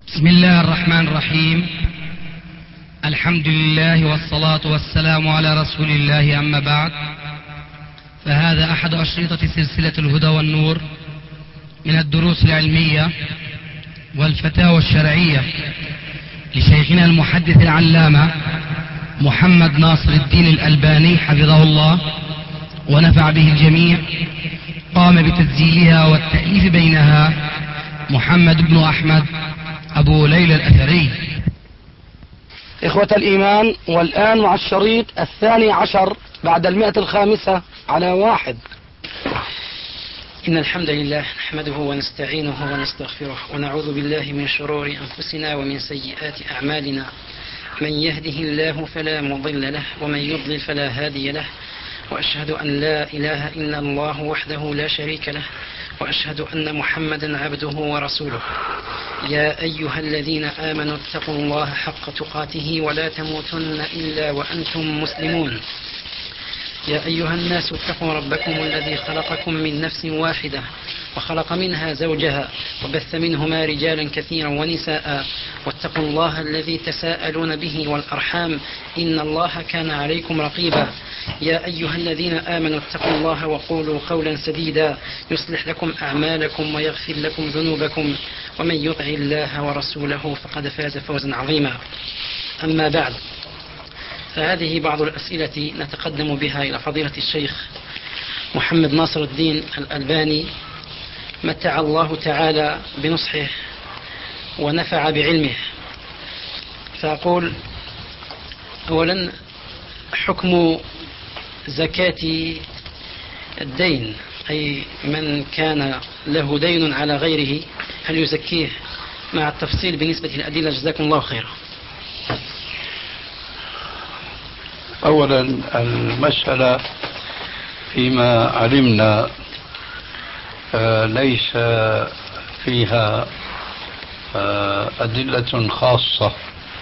بسم الله الرحمن الرحيم. الحمد لله والصلاة والسلام على رسول الله، أما بعد، فهذا أحد أشرطة سلسلة الهدى والنور من الدروس العلمية والفتاوى الشرعية لشيخنا المحدث العلامة محمد ناصر الدين الألباني حفظه الله ونفع به الجميع. قام بتسجيلها والتأليف بينها محمد بن أحمد أبو ليلى الأثري. إخوة الإيمان، والآن مع الشريط 12 بعد 105 على 1. إن الحمد لله نحمده ونستعينه ونستغفره ونعوذ بالله من شرور أنفسنا ومن سيئات أعمالنا. من يهده الله فلا مضل له ومن يضلل فلا هادي له، وأشهد أن لا إله إلا الله وحده لا شريك له، وأشهد أن محمدا عبده ورسوله. يا أيها الذين آمنوا اتقوا الله حق تقاته ولا تموتن إلا وأنتم مسلمون. يا أيها الناس اتقوا ربكم الذي خلقكم من نفس واحدة وخلق منها زوجها وبث منهما رجالا كثيرا ونساء، واتقوا الله الذي تساءلون به والأرحام إن الله كان عليكم رقيبا. يا أيها الذين آمنوا اتقوا الله وقولوا قولا سديدا يصلح لكم أعمالكم ويغفر لكم ذنوبكم، ومن يطع الله ورسوله فقد فاز فوزا عظيما. أما بعد، فهذه بعض الأسئلة نتقدم بها إلى فضيلة الشيخ محمد ناصر الدين الألباني، متع الله تعالى بنصحه ونفع بعلمه. فأقول أولا: حكم زكاة الدين، أي من كان له دين على غيره هل يزكيه؟ مع التفصيل بالنسبة للأدلة، جزاكم الله خيرا. أولا، المسألة فيما علمنا ليس فيها أدلة خاصة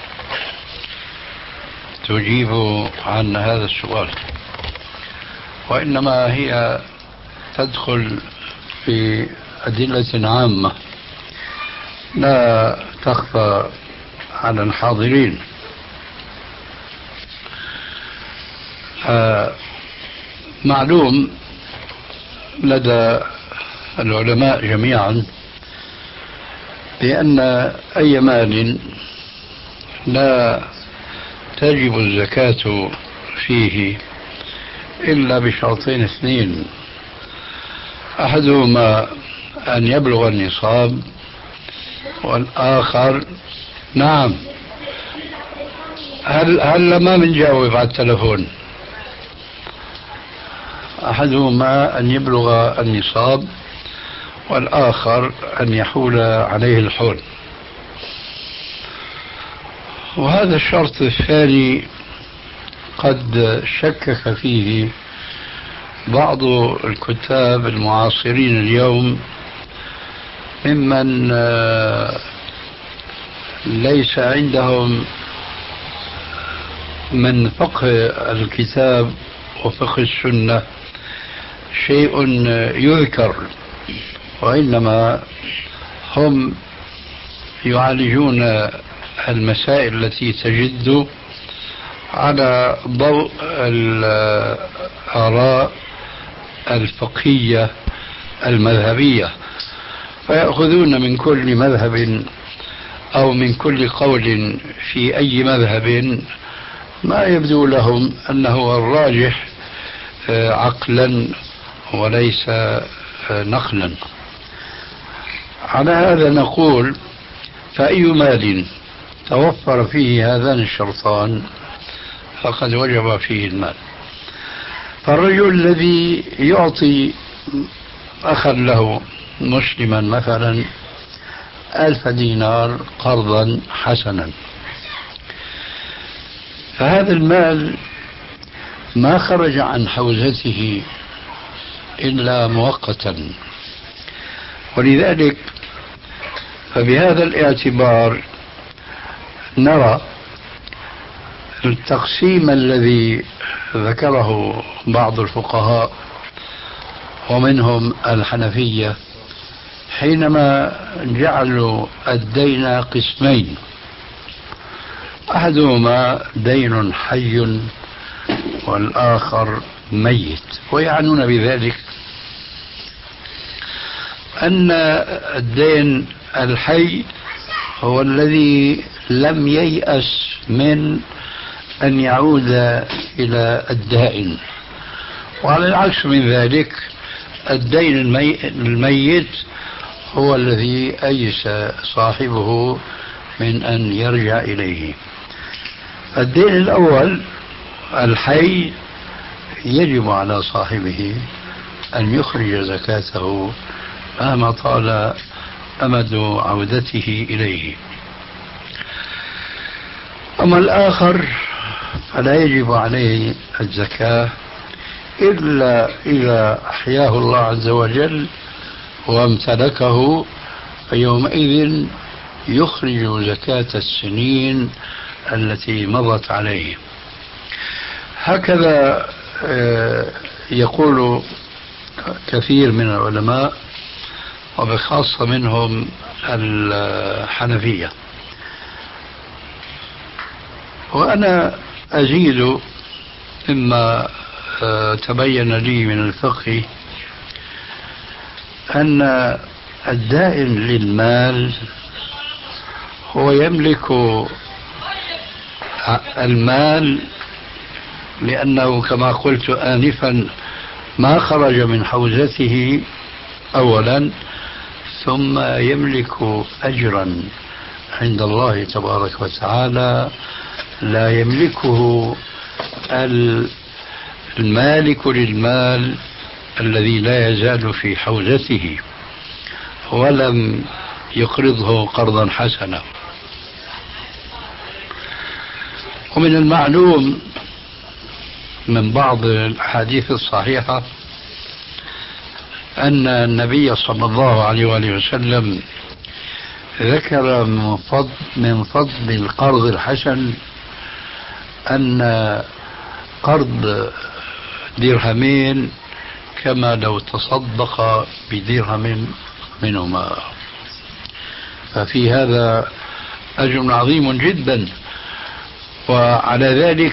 تجيب عن هذا السؤال، وإنما هي تدخل في أدلة عامة لا تخفى على الحاضرين. معلوم لدى العلماء جميعا بأن أي مال لا تجب الزكاة فيه إلا بشرطين اثنين: أحدهما أن يبلغ النصاب، والآخر نعم. هل ما بنجاوب على التلفون؟ أحدهما أن يبلغ النصاب، والآخر أن يحول عليه الحول. وهذا الشرط الثاني قد شكك فيه بعض الكتاب المعاصرين اليوم ممن ليس عندهم من فقه الكتاب وفقه السنة شيء يذكر، وإنما هم يعالجون المسائل التي تجد على ضوء الآراء الفقهية المذهبية، فيأخذون من كل مذهب أو من كل قول في أي مذهب ما يبدو لهم أنه الراجح عقلا وليس نقلا. على هذا نقول: فأي مال توفر فيه هذان الشرطان فقد وجب فيه المال. فالرجل الذي يعطي أخا له مسلما مثلا 1000 دينار قرضا حسنا، فهذا المال ما خرج عن حوزته إلا مؤقتا، ولذلك فبهذا الاعتبار نرى التقسيم الذي ذكره بعض الفقهاء ومنهم الحنفية حينما جعلوا الدين قسمين، أحدهما دين حي والآخر ميت، ويعنون بذلك أن الدين الحي هو الذي لم ييأس من أن يعود إلى الدائن، وعلى العكس من ذلك الدين الميت هو الذي أيس صاحبه من أن يرجع إليه. الدين الأول الحي يجب على صاحبه أن يخرج زكاته مهما طال أمد عودته إليه. أما الآخر فلا يجب عليه الزكاة إلا إذا أحياه الله عز وجل وامتلكه، فيومئذ يخرج زكاة السنين التي مضت عليه. هكذا يقول كثير من العلماء وبخاصة منهم الحنفية. وأنا أزيد مما تبين لي من الفقه أن الدائن للمال هو يملك المال، لأنه كما قلت آنفا ما خرج من حوزته أولا، ثم يملك أجرا عند الله تبارك وتعالى لا يملكه المالك للمال الذي لا يزال في حوزته ولم يقرضه قرضا حسنا. ومن المعلوم من بعض الأحاديث الصحيحة أن النبي صلى الله عليه وآله وسلم ذكر من فضل القرض الحسن أن قرض درهمين كما لو تصدق بدرهم منهما، ففي هذا أجر عظيم جدا. وعلى ذلك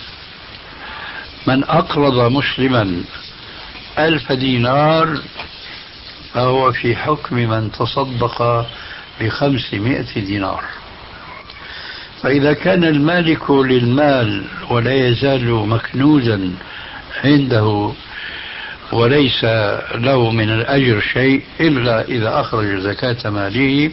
من أقرض مسلما 1000 دينار فهو في حكم من تصدق ب500 دينار. فإذا كان المالك للمال ولا يزال مكنوزا عنده وليس له من الأجر شيء إلا إذا أخرج زكاة ماله،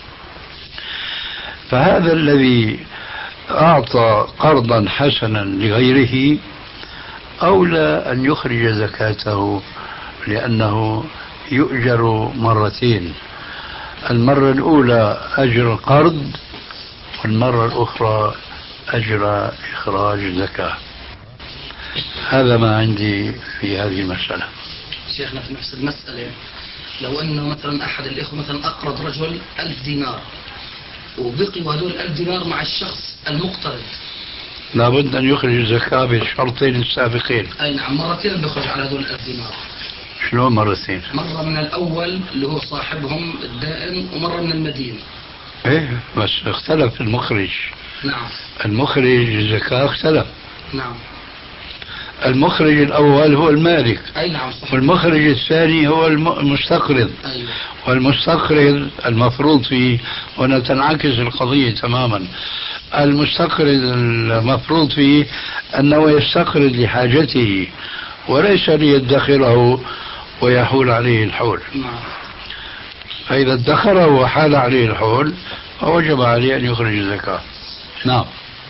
فهذا الذي أعطى قرضا حسنا لغيره أولى أن يخرج زكاته، لأنه يؤجر مرتين، المرة الأولى أجر القرض والمرة الأخرى أجر إخراج الزكاة. هذا ما عندي في هذه المسألة. شيخنا في نفس المسألة، لو أنه مثلا أحد الإخوة مثلا أقرض رجل 1000 دينار وبقي هذول 1000 دينار مع الشخص المقترض، لابد أن يخرج الزكاة بالشرطين السابقين. أي نعم، مرتين بيخرج على هذول 1000 دينار. شلون مرتين؟ مرة من الأول اللي هو صاحبهم الدائن ومرة من المدين. إيه بس اختلف المخرج. نعم. المخرج الزكاة اختلف. نعم. المخرج الأول هو المالك. أي نعم صحيح. والمخرج الثاني هو المستقرض. أيوة. والمستقرض المفروض فيه، هنا تنعكس القضية تماما. المستقرض المفروض فيه أنه يستقرض لحاجته وليس ليدخره ويحول عليه الحول. نعم. فإذا ادخره وحال عليه الحول فوجب عليه أن يخرج الزكاة. نعم.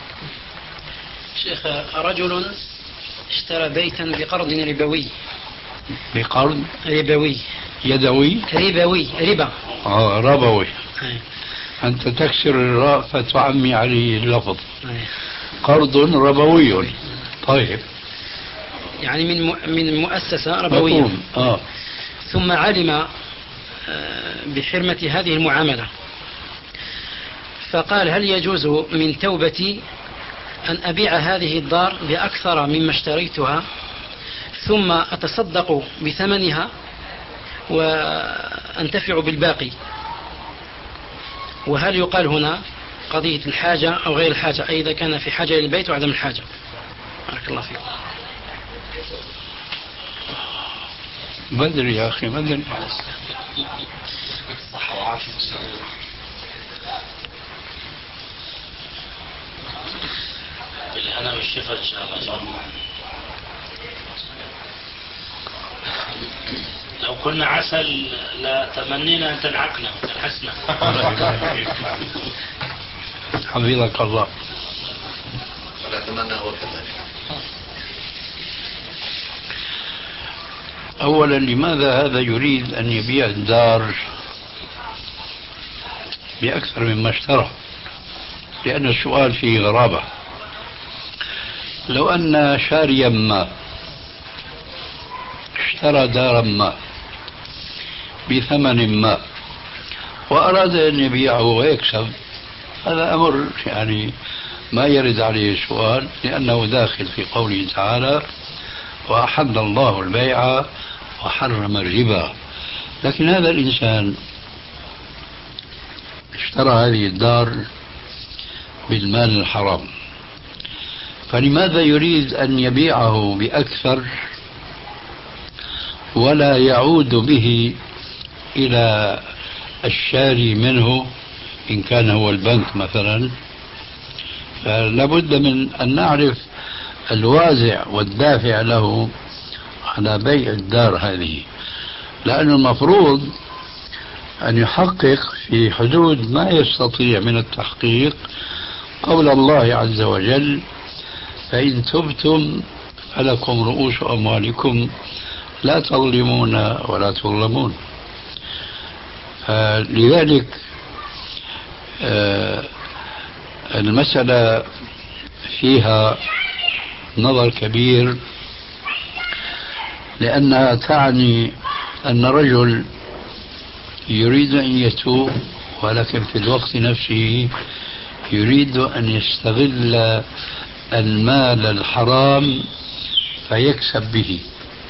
شيخ، رجل اشترى بيتا بقرض ربوي. بقرض ربوي. يدوي. ربوي. ربا. ربوي. أي. أنت تكسر الراء فتعمي عليه اللفظ. أي. قرض ربوي. طيب. يعني من مؤسسة ربوية. ثم علم بحرمة هذه المعاملة، فقال: هل يجوز من توبتي أن أبيع هذه الدار بأكثر مما اشتريتها ثم أتصدق بثمنها وأنتفع بالباقي. وهل يقال هنا قضية الحاجة أو غير الحاجة، أي إذا كان في حاجة للبيت وعدم الحاجة؟ بارك الله فيك. بدري يا أخي بدري. بالهنا والشفا إن شاء الله. لو كنا عسل لتمنينا أن تنعقنا وتنحسنا. حفظك الله. ولا أتمنى هو كذلك. أولا، لماذا هذا يريد أن يبيع الدار بأكثر مما اشترى؟ لأن السؤال فيه غرابة. لو أن شاريا ما اشترى دارا ما بثمن ما وأراد أن يبيعه ويكسب، هذا أمر يعني ما يرد عليه سؤال، لأنه داخل في قوله تعالى: وأحل الله البيع وحرم الربا. لكن هذا الإنسان اشترى هذه الدار بالمال الحرام، فلماذا يريد أن يبيعه بأكثر ولا يعود به إلى الشاري منه إن كان هو البنك مثلا؟ فلابد من أن نعرف الوازع والدافع له على بيع الدار هذه، لأن المفروض أن يحقق في حدود ما يستطيع من التحقيق قول الله عز وجل: فإن تبتم فلكم رؤوس أموالكم لا تظلمون ولا تظلمون. لذلك المسألة فيها نظر كبير، لأنها تعني أن رجل يريد أن يتوب، ولكن في الوقت نفسه يريد أن يستغل المال الحرام فيكسب به.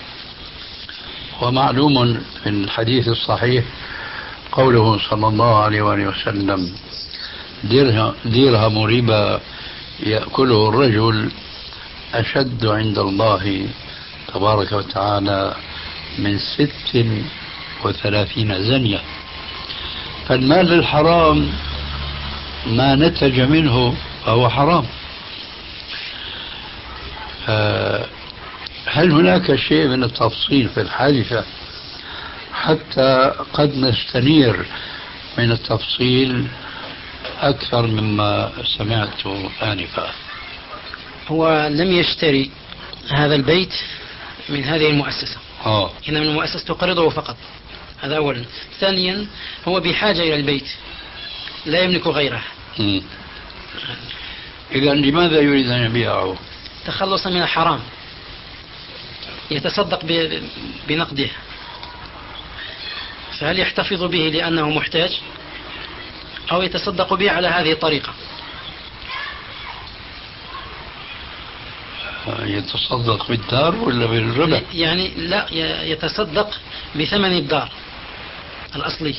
ومعلوم في الحديث الصحيح قوله صلى الله عليه وآله وسلم: درهم ربا يأكله الرجل أشد عند الله تبارك وتعالى من 36 زنية. فالمال الحرام ما نتج منه فهو حرام. هل هناك شيء من التفصيل في الحادثة حتى قد نستنير من التفصيل أكثر مما سمعت آنفا؟ هو لم يشتري هذا البيت من هذه المؤسسة، إنما المؤسسة تقرضه فقط، هذا أولا. ثانيا، هو بحاجة إلى البيت لا يملك غيره. إذا لماذا يريد أن يبيعه؟ تخلصا من الحرام، يتصدق بنقده. فهل يحتفظ به لأنه محتاج أو يتصدق به على هذه الطريقة؟ يتصدق بالدار ولا بالربح؟ يعني لا، يتصدق بثمن الدار الأصلي.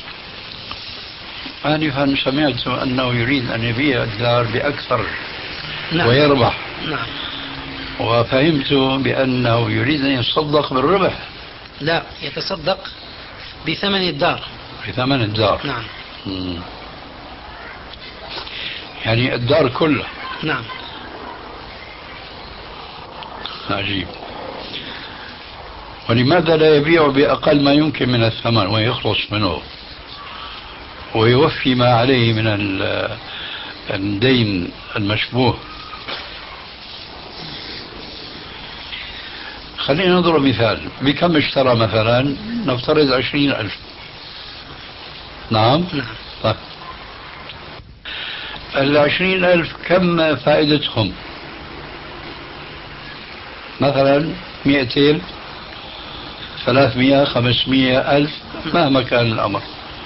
آنفا سمعت أنه يريد أن يبيع الدار بأكثر. نعم. ويربح. نعم. وفهمت بأنه يريد أن يتصدق بالربح. لا، يتصدق بثمن الدار. بثمن الدار. نعم. يعني الدار كلها. نعم. عجيب. ولماذا لا يبيع بأقل ما يمكن من الثمن ويخلص منه ويوفي ما عليه من الدين المشبوه؟ خلينا نضرب مثال. بكم اشترى مثلا؟ نفترض 20,000. نعم. طيب 20,000 كم فائدتهم؟ مثلا 200، 300، 500,000 مهما كان الأمر.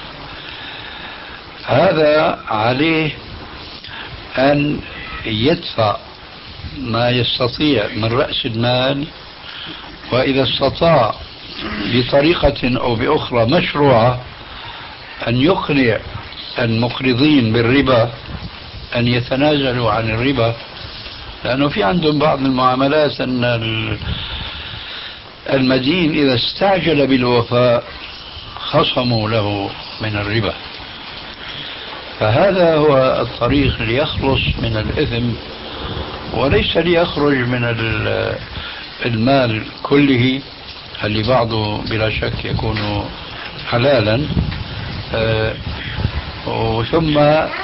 هذا عليه أن يدفع ما يستطيع من رأس المال، وإذا استطاع بطريقة أو بأخرى مشروعة أن يقنع المقرضين بالربا أن يتنازلوا عن الربا، لأنه في عندهم بعض المعاملات أن المدين إذا استعجل بالوفاء خصموا له من الربا. فهذا هو الطريق ليخلص من الإثم، وليس ليخرج من المال كله اللي بعضه بلا شك يكون حلالا، ثم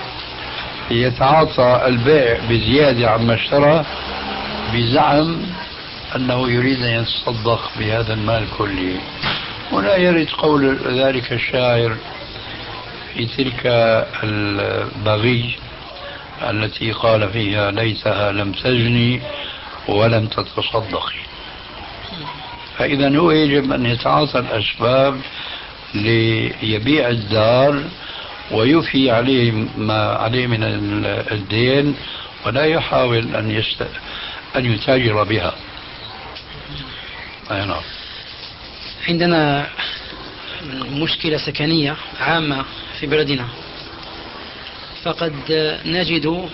يتعاطى البيع بزيادة عما اشترى بزعم أنه يريد أن يتصدق بهذا المال كله. ولا يرد قول ذلك الشاعر في تلك البغي التي قال فيها ليتها لم تزني ولم تتصدقي. فإذا هو يجب أن يتعاطى الأسباب ليبيع الدار ويفي عليه ما عليه من الدين، ولا يحاول أن يتاجر بها. نعم. عندنا مشكلة سكنية عامة في بلدنا، فقد نجد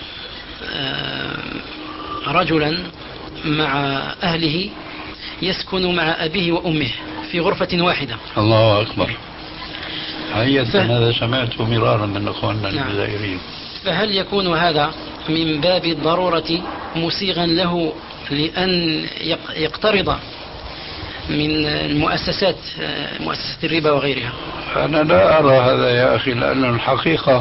رجلا مع أهله يسكن مع أبيه وأمه في غرفة واحدة. الله أكبر. هذا سمعته مرارا من أخواننا الجزائريين. فهل يكون هذا من باب الضرورة مسيغا له لأن يقترض من المؤسسات، مؤسسة الربا وغيرها؟ أنا لا أرى هذا يا أخي، لأن الحقيقة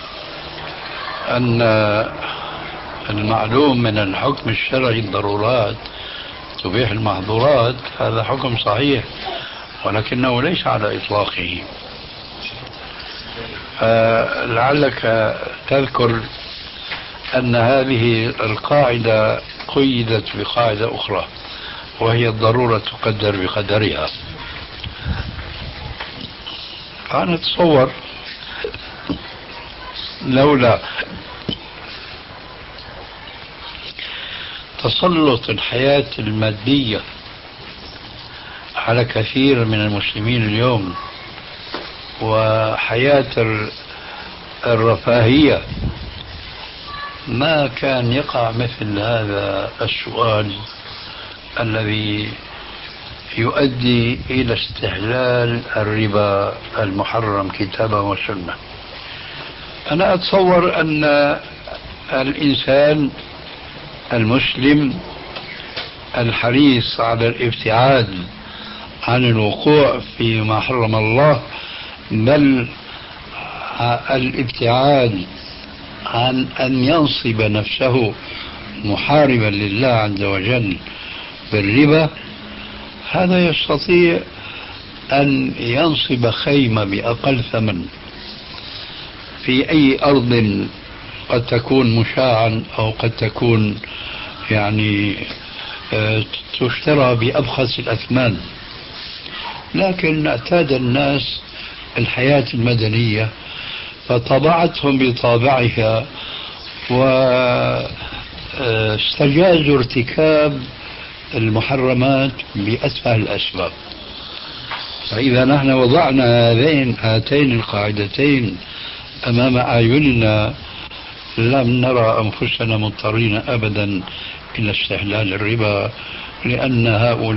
أن المعلوم من الحكم الشرعي الضرورات تبيح المحظورات، هذا حكم صحيح ولكنه ليس على إطلاقه. لعلك تذكر أن هذه القاعدة قيدت بقاعدة أخرى، وهي الضرورة تقدر بقدرها. أنا أتصور لولا تسلط الحياة المادية على كثير من المسلمين اليوم وحياة الرفاهية، ما كان يقع مثل هذا السؤال الذي يؤدي إلى استحلال الربا المحرم كتابا وسنة. أنا أتصور أن الإنسان المسلم الحريص على الابتعاد عن الوقوع فيما حرم الله، بل الابتعاد عن أن ينصب نفسه محاربا لله عز وجل بالربا، هذا يستطيع أن ينصب خيمة بأقل ثمن في أي أرض قد تكون مشاعا أو قد تكون يعني تشترى بأبخس الأثمان. لكن اعتاد الناس الحياة المدنية فطبعتهم بطابعها واستجازوا ارتكاب المحرمات بأسفل الأسباب. فإذا نحن وضعنا هاتين القاعدتين أمام أعيننا لم نرى أنفسنا مضطرين أبدا إلى استحلال الربا، لأن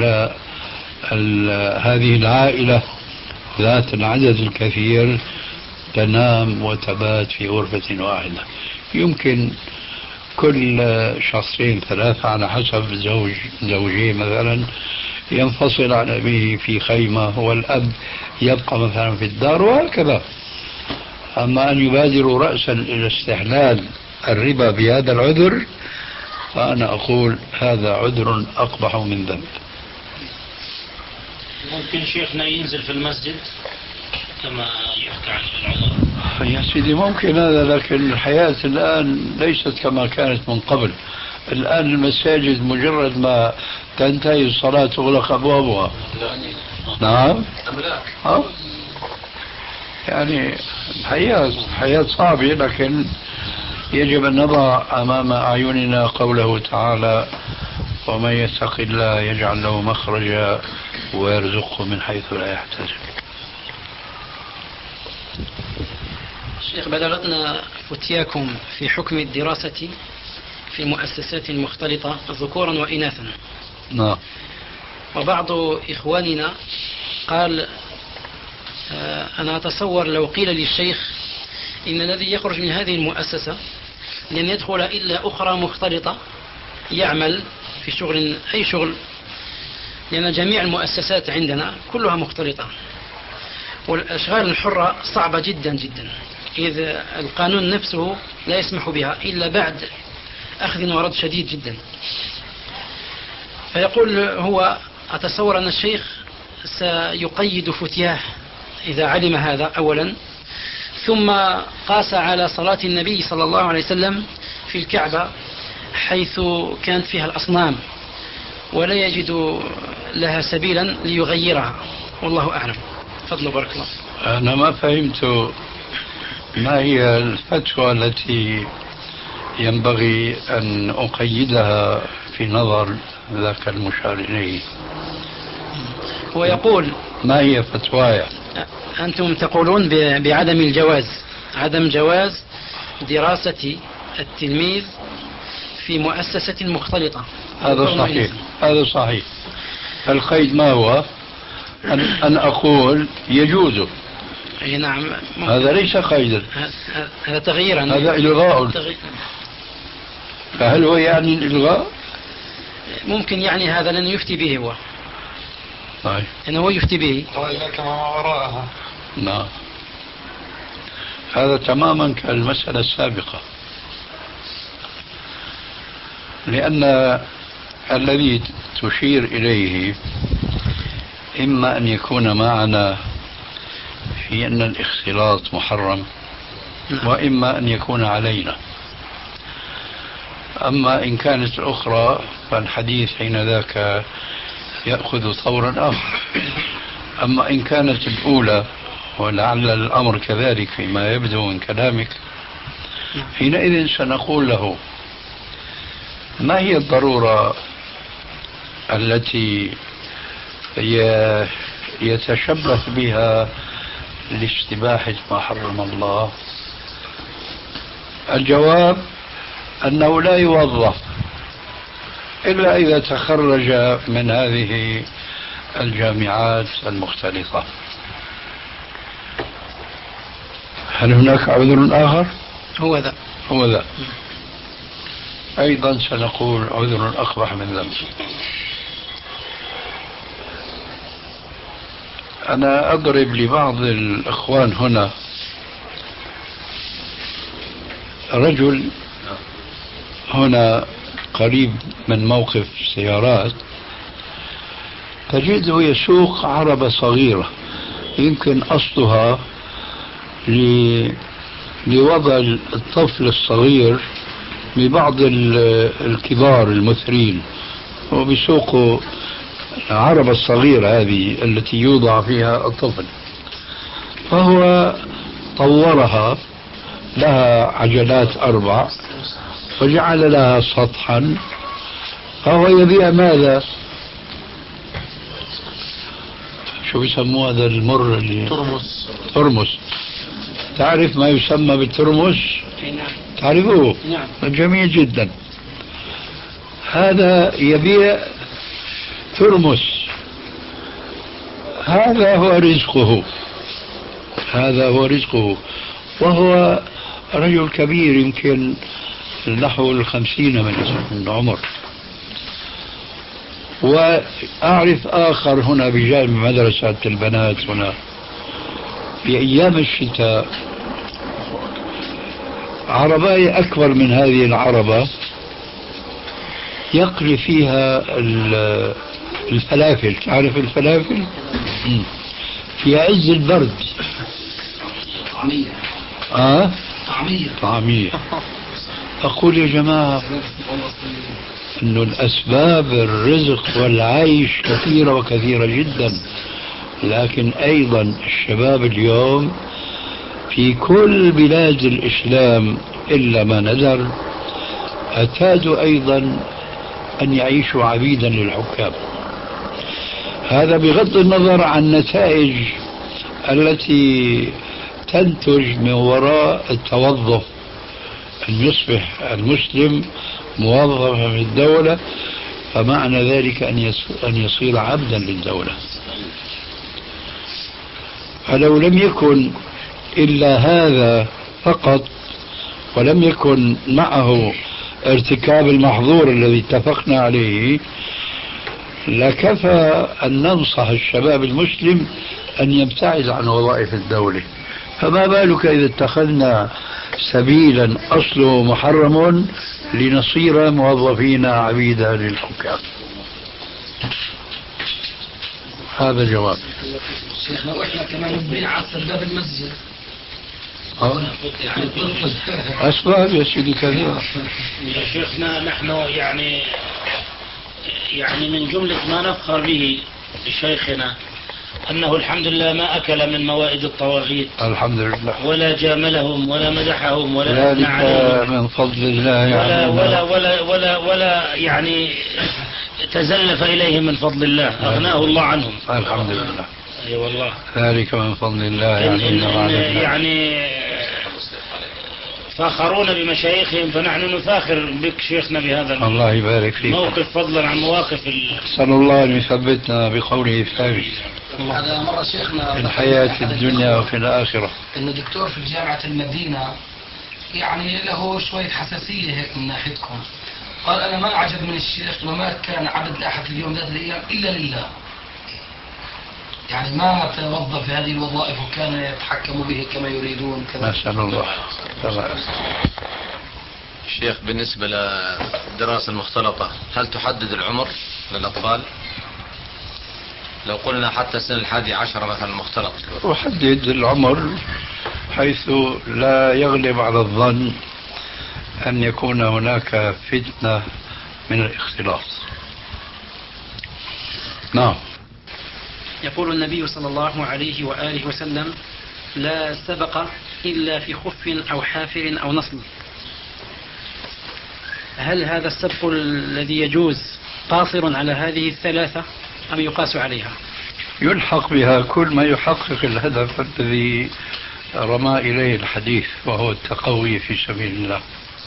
هذه العائلة ذات العدد الكثير تنام وتبات في غرفة واحدة. يمكن كل شخصين ثلاثة على حسب زوجين مثلا ينفصل عن أبيه في خيمة والأب يبقى مثلا في الدار وهكذا. أما أن يبادروا رأسا إلى استحلال الربا بهذا العذر، فأنا أقول هذا عذر أقبح من ذنب. ممكن شيخنا ينزل في المسجد كما يحكى عن العذر؟ يا سيدي ممكن هذا، لكن الحياة الآن ليست كما كانت من قبل. الآن المساجد مجرد ما تنتهي الصلاة تغلق أبوابها. نعم. يعني حياة صعبة، لكن يجب أن نضع أمام أعيننا قوله تعالى ومن يتق الله يجعل له مخرجا ويرزقه من حيث لا يحتسب. شيخ بلغتنا فتياكم في حكم الدراسة في مؤسسات مختلطة ذكورا وإناثا. نعم. وبعض إخواننا قال أنا أتصور لو قيل للشيخ إن الذي يخرج من هذه المؤسسة لن يدخل إلا أخرى مختلطة يعمل في شغل أي شغل، لأن جميع المؤسسات عندنا كلها مختلطة، والأشغال الحرة صعبة جدا جدا، إذ القانون نفسه لا يسمح بها إلا بعد أخذ ورد شديد جدا. فيقول هو أتصور أن الشيخ سيقيد فتياه إذا علم هذا أولا، ثم قاس على صلاة النبي صلى الله عليه وسلم في الكعبة حيث كانت فيها الأصنام ولا يجد لها سبيلا ليغيرها، والله أعلم. فضل بارك الله. أنا ما فهمت ما هي الفتوى التي ينبغي أن أقيدها في نظر ذاك المشار إليه. هو يقول ما هي فتواي؟ أنتم تقولون بعدم الجواز، عدم جواز دراسة التلميذ في مؤسسة مختلطة. هذا صحيح، هذا صحيح. القيد ما هو؟ أن أقول يجوز. نعم. هذا ليس قيدا، هذا تغيير، هذا إلغاء. فهل هو يعني الإلغاء؟ ممكن يعني هذا لن يفتي به هو. طيب. إنه هو يفتي به. وإليك ما وراءها. نعم. هذا تماما كالمسألة السابقة، لأن الذي تشير إليه إما أن يكون معنا في أن الاختلاط محرم، وإما أن يكون علينا. أما إن كانت الأخرى فالحديث حين ذاك يأخذ طورا آخر. أما إن كانت الأولى، ولعل الأمر كذلك فيما يبدو من كلامك، حينئذ سنقول له ما هي الضرورة التي يتشبث بها لاستباحة ما حرم الله؟ الجواب أنه لا يوظف إلا إذا تخرج من هذه الجامعات المختلطة. هل هناك عذر آخر؟ هو ذا. هو ذا. أيضا سنقول عذر أقبح من ذنب. أنا أضرب لبعض الإخوان هنا رجل هنا قريب من موقف سيارات، تجده يسوق عربة صغيرة يمكن أصلها لوضع الطفل الصغير لبعض الكبار المثرين، وبيسوقوا العربة الصغيرة هذه التي يوضع فيها الطفل، فهو طورها، لها عجلات 4 وجعل لها سطحا، فهو يبيع ماذا؟ شو بيسموه هذا المر اللي ترمس. تعرف ما يسمى بالترمس؟ تعرفوه؟ نعم. جميل جدا. هذا يبيع ترمس، هذا هو رزقه، هذا هو رزقه، وهو رجل كبير يمكن نحو 50 من عمر. وأعرف آخر هنا بجانب مدرسة البنات هنا في أيام الشتاء عرباية أكبر من هذه العربة يقلي فيها الفلافل. تعرف الفلافل؟ في عز البرد. طعمية. أقول يا جماعة أنه الأسباب الرزق والعيش كثيرة وكثيرة جدا، لكن أيضا الشباب اليوم في كل بلاد الإسلام إلا ما ندر اعتادوا أيضا أن يعيشوا عبيدا للحكام. هذا بغض النظر عن النتائج التي تنتج من وراء التوظف أن يصبح المسلم موظفا في الدولة، فمعنى ذلك أن يصير عبدا للدولة. فلو لم يكن إلا هذا فقط ولم يكن معه ارتكاب المحظور الذي اتفقنا عليه، لكفى أن ننصح الشباب المسلم أن يبتعد عن وظائف الدولة. فما بالك إذا اتخذنا سبيلا أصله محرم لنصير موظفين عبيدا للحكام. هذا جواب. شيخنا وإحنا كمان بنعصر باب المسجد. يعني أسباب يا سيدي كثيرة. يا شيخنا نحن يعني من جملة ما نفخر به لشيخنا أنه الحمد لله ما أكل من موائد الطواغيت، الحمد لله، ولا جاملهم ولا مدحهم ولا أثنى عليهم من فضل الله، ولا يعني تزلف إليهم من فضل الله، أغناه الله عنهم. الحمد لله. أي والله ذلك من فضل الله. يعني فاخرون بمشايخهم، فنحن نفاخر بك شيخنا بهذا الله يبارك فيك. موقف فضلا عن مواقف أسأل الله أن يثبتنا بقوله الثابت. هذا مرة شيخنا في الحياة الدنيا وفي الآخرة. إنه دكتور في جامعة المدينة يعني له شوية حساسية هيك من ناحيتكم، قال أنا ما أعجب من الشيخ وما كان عبد لأحد في اليوم ذات الأيام إلا لله، يعني ما توظف في هذه الوظائف وكان يتحكم به كما يريدون كذا. نسأل الله. الشيخ بالنسبة للدراسة المختلطة هل تحدد العمر للأطفال؟ لو قلنا حتى سن 11 مثلا مختلط. أحدد العمر حيث لا يغلب على الظن أن يكون هناك فتنة من الاختلاط. نعم. يقول النبي صلى الله عليه وآله وسلم: لا سبق إلا في خف أو حافر أو نصل. هل هذا السبق الذي يجوز قاصر على هذه الثلاثة أم يقاس عليها؟ يلحق بها كل ما يحقق الهدف الذي رمى إليه الحديث، وهو التقوي في سبيل الله.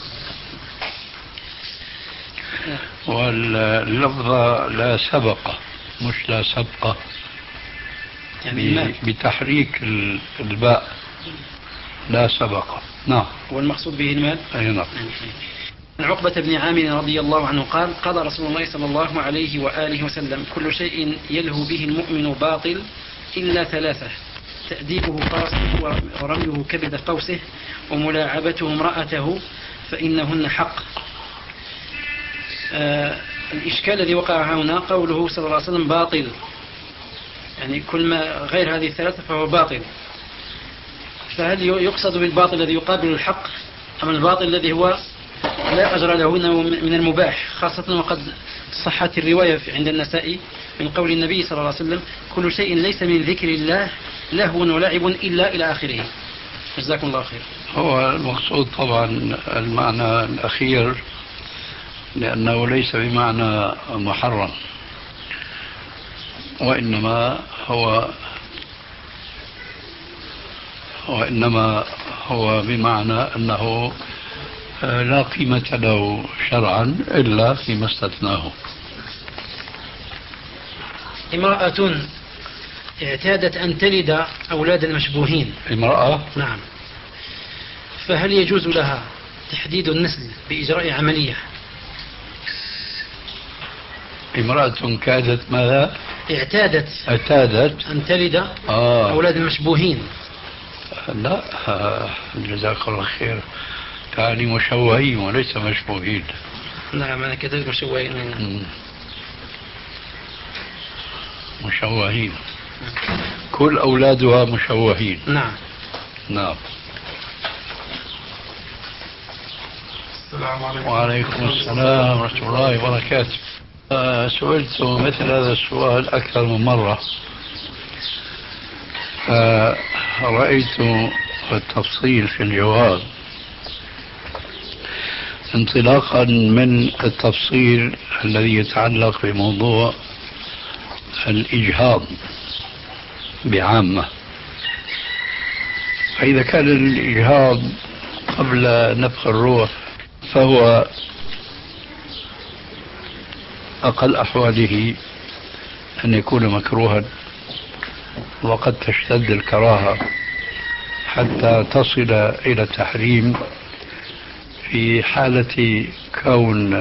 واللفظة لا سبق مش لا سبقة، يعني بتحريك الباء، لا سبق. نعم. والمقصود به المال. أي نعم. عن عقبة بن عامر رضي الله عنه قال: قال رسول الله صلى الله عليه وآله وسلم: كل شيء يلهو به المؤمن باطل إلا ثلاثة: تأديبه فرسه، ورميه كبد قوسه، وملاعبته امرأته، فإنهن حق. الإشكال الذي وقع هنا قوله صلى الله عليه وسلم باطل، يعني كل ما غير هذه الثلاثة فهو باطل. فهل يقصد بالباطل الذي يقابل الحق، أم الباطل الذي هو لا أجر له من المباح، خاصة وقد صحت الرواية عند النسائي من قول النبي صلى الله عليه وسلم: كل شيء ليس من ذكر الله لهو ولعب إلا إلى آخره. جزاكم الله خير. هو المقصود طبعا المعنى الأخير، لأنه ليس بمعنى محرم، وإنما هو بمعنى أنه لا قيمة له شرعا إلا فيما استثناه. امرأة اعتادت أن تلد أولاد المشبوهين. امرأة؟ نعم. فهل يجوز لها تحديد النسل بإجراء عملية؟ امرأة كادت ماذا؟ اعتادت أن تلد أولاد المشبوهين. لا، جزاك الله خير، تعني مشوهين وليس مشبوهين. نعم أنا كتبت مشوهين. مشوهين، كل أولادها مشوهين. نعم. نعم. السلام عليكم. وعليكم السلام ورحمة الله وبركاته. سئلت مثل هذا السؤال أكثر من مرة، رأيت التفصيل في الجواب انطلاقا من التفصيل الذي يتعلق بموضوع الإجهاض بعامة، فإذا كان الإجهاض قبل نفخ الروح فهو أقل أحواله أن يكون مكروها، وقد تشتد الكراهة حتى تصل إلى التحريم في حالة كون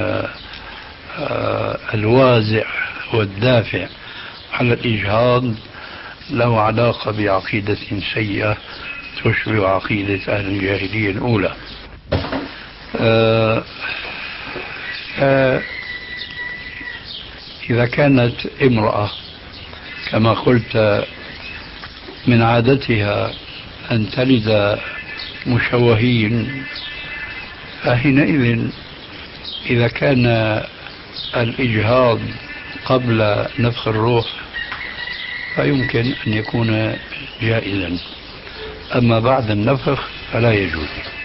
الوازع والدافع على الإجهاض له علاقة بعقيدة سيئة تشبه عقيدة أهل الجاهلية الأولى. إذا كانت امرأة كما قلت من عادتها أن تلد مشوهين، فحينئذ إذا كان الإجهاض قبل نفخ الروح فيمكن أن يكون جائزا، أما بعد النفخ فلا يجوز.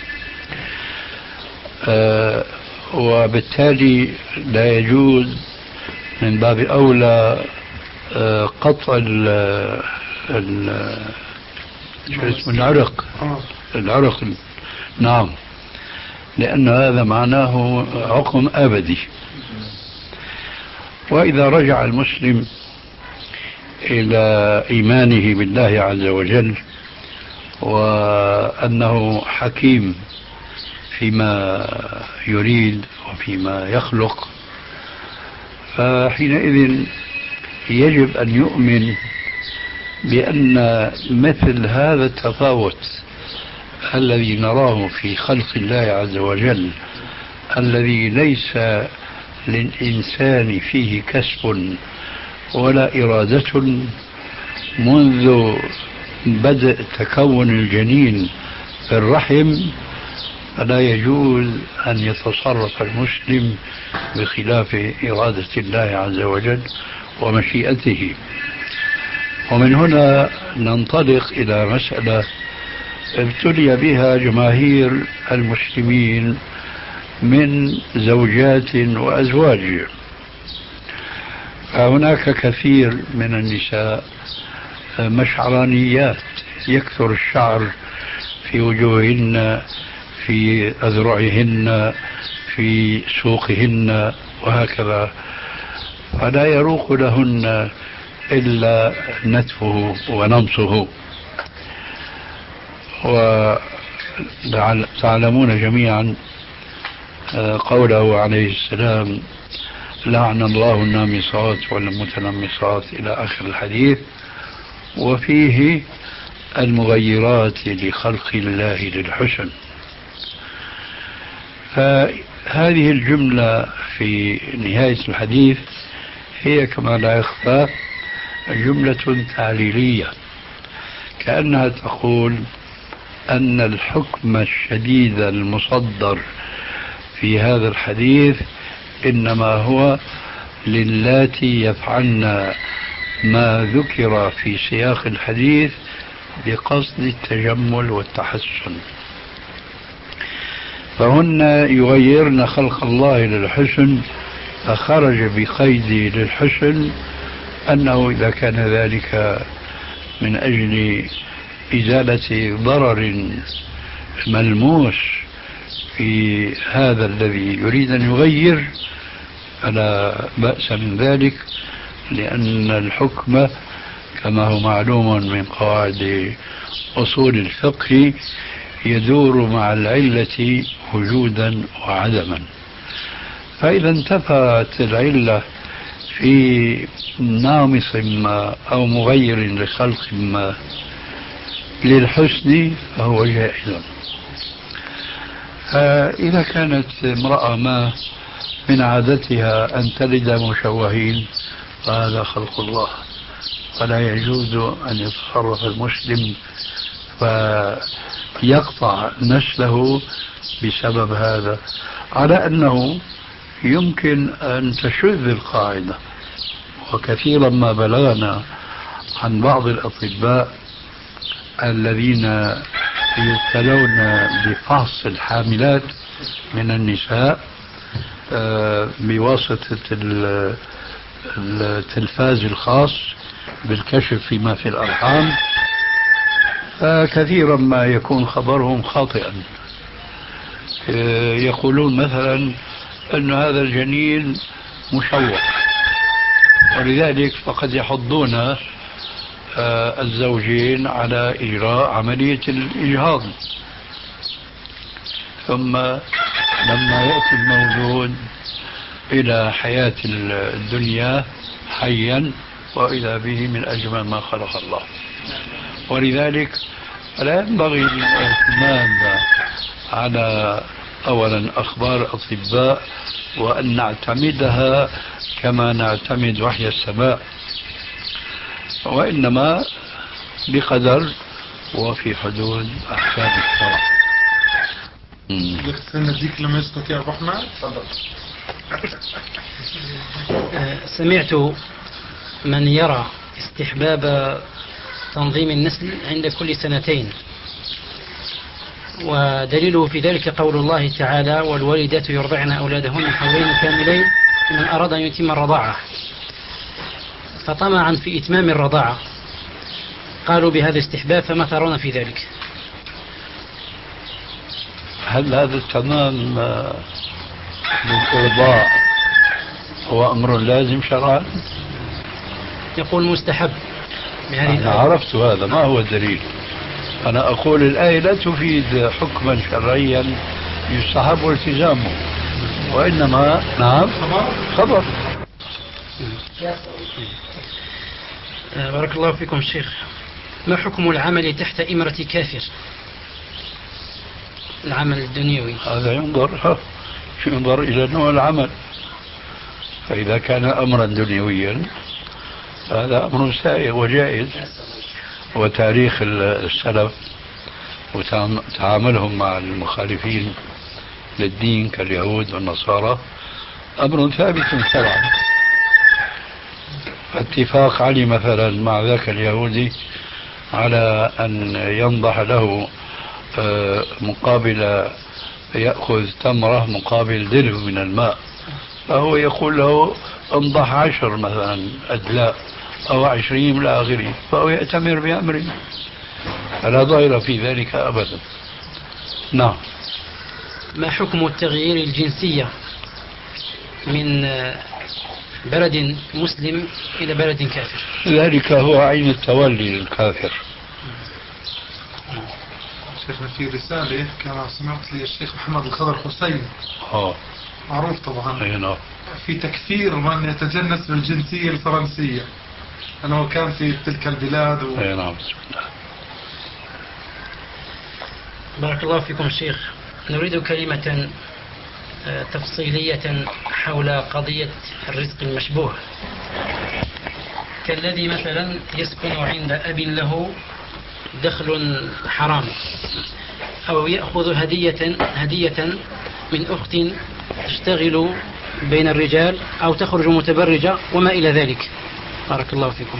وبالتالي لا يجوز من باب أولى قطع العرق. نعم، لأن هذا معناه عقم أبدي. وإذا رجع المسلم إلى إيمانه بالله عز وجل وأنه حكيم فيما يريد وفيما يخلق، فحينئذ يجب أن يؤمن بأن مثل هذا التفاوت الذي نراه في خلق الله عز وجل، الذي ليس للإنسان فيه كسب ولا إرادة منذ بدء تكون الجنين في الرحم، فلا يجوز أن يتصرف المسلم بخلاف إرادة الله عز وجل ومشيئته. ومن هنا ننطلق إلى مسألة ابتلي بها جماهير المسلمين من زوجات وأزواج. فهناك كثير من النساء مشعرانيات، يكثر الشعر في وجوههن، في أذرعهن، في سوقهن وهكذا، فلا يروق لهن إلا نتفه ونمصه. وتعلمون جميعا قوله عليه السلام: لعن الله النامصات والمتنمصات إلى آخر الحديث، وفيه المغيرات لخلق الله للحسن. فهذه الجملة في نهاية الحديث هي كما لا يخفى جملة تعليلية، كأنها تقول أن الحكم الشديد المصدر في هذا الحديث إنما هو للاتي يفعلن ما ذكر في سياق الحديث بقصد التجمل والتحسن، فهن يغيرن خلق الله للحسن، فخرج بقيد للحسن أنه إذا كان ذلك من أجل إزالة ضرر ملموس في هذا الذي يريد أن يغير فلا بأس من ذلك، لأن الحكم كما هو معلوم من قواعد أصول الفقه يدور مع العلة وجودا وعدما. فإذا انتفت العلة في نامص ما أو مغير لخلق ما للحسن فهو جائز. فإذا كانت امرأة ما من عادتها أن تلد مشوهين فهذا خلق الله، فلا يجوز أن يتصرف المسلم فيقطع نسله بسبب هذا، على أنه يمكن أن تشذ القاعدة. وكثيرا ما بلغنا عن بعض الأطباء الذين يبتلون بفحص الحاملات من النساء بواسطة التلفاز الخاص بالكشف فيما في الأرحام، فكثيرا ما يكون خبرهم خاطئا. يقولون مثلا أن هذا الجنين مشوه، ولذلك فقد يحضون الزوجين على إجراء عملية الإجهاض، ثم لما يأتي المولود إلى حياة الدنيا حيا وإذا به من أجمل ما خلق الله. ولذلك لا ينبغي الاعتماد على أولا أخبار الأطباء وأن نعتمدها كما نعتمد وحي السماء، وإنما بقدر وفي حدود أحكام الشرع. نديك لما يستطيع أبو أحمد. سمعت من يرى استحباب تنظيم النسل عند كل سنتين، ودليله في ذلك قول الله تعالى: والوالدات يرضعن أولادهن حولين كاملين لمن أراد أن يتم الرضاعة. فطمعا في إتمام الرضاعة قالوا بهذا استحباب، فما ترون في ذلك؟ هل هذا التمام للإرضاع هو أمر لازم شرعا؟ يقول مستحب. أنا عرفت هذا، ما هو الدليل؟ أنا أقول الآية لا تفيد حكما شرعيا يستحب التزامه، وإنما نعم خبر. بارك الله فيكم شيخ. ما حكم العمل تحت إمرة كافر؟ العمل الدنيوي هذا ينظر إلى نوع العمل، فإذا كان أمرا دنيويا هذا أمر سائغ وجائز، وتاريخ السلف وتعاملهم مع المخالفين للدين كاليهود والنصارى أمر ثابت شرعا. اتفاق علي مثلا مع ذاك اليهودي على أن ينضح له مقابل يأخذ تمرة مقابل دلو من الماء، فهو يقول له انضح 10 مثلا أدلاء أو 20 إلى آخره، فهو يأتمر بأمره، فلا ضير في ذلك أبدا. نعم. ما حكم التغيير الجنسية من بلد مسلم إلى بلد كافر؟ ذلك هو عين التولي للكافر. شيخنا في رسالة كما سمعت لي الشيخ محمد الخضر حسين، معروف طبعا، في تكفير من يتجنس بالجنسية الفرنسية أنه كان في تلك البلاد نعم. بارك الله فيكم شيخ. نريد كلمة تفصيلية حول قضية الرزق المشبوه، كالذي مثلا يسكن عند أب له دخل حرام، أو يأخذ هدية من أخت تشتغل بين الرجال أو تخرج متبرجة وما إلى ذلك. بارك الله فيكم.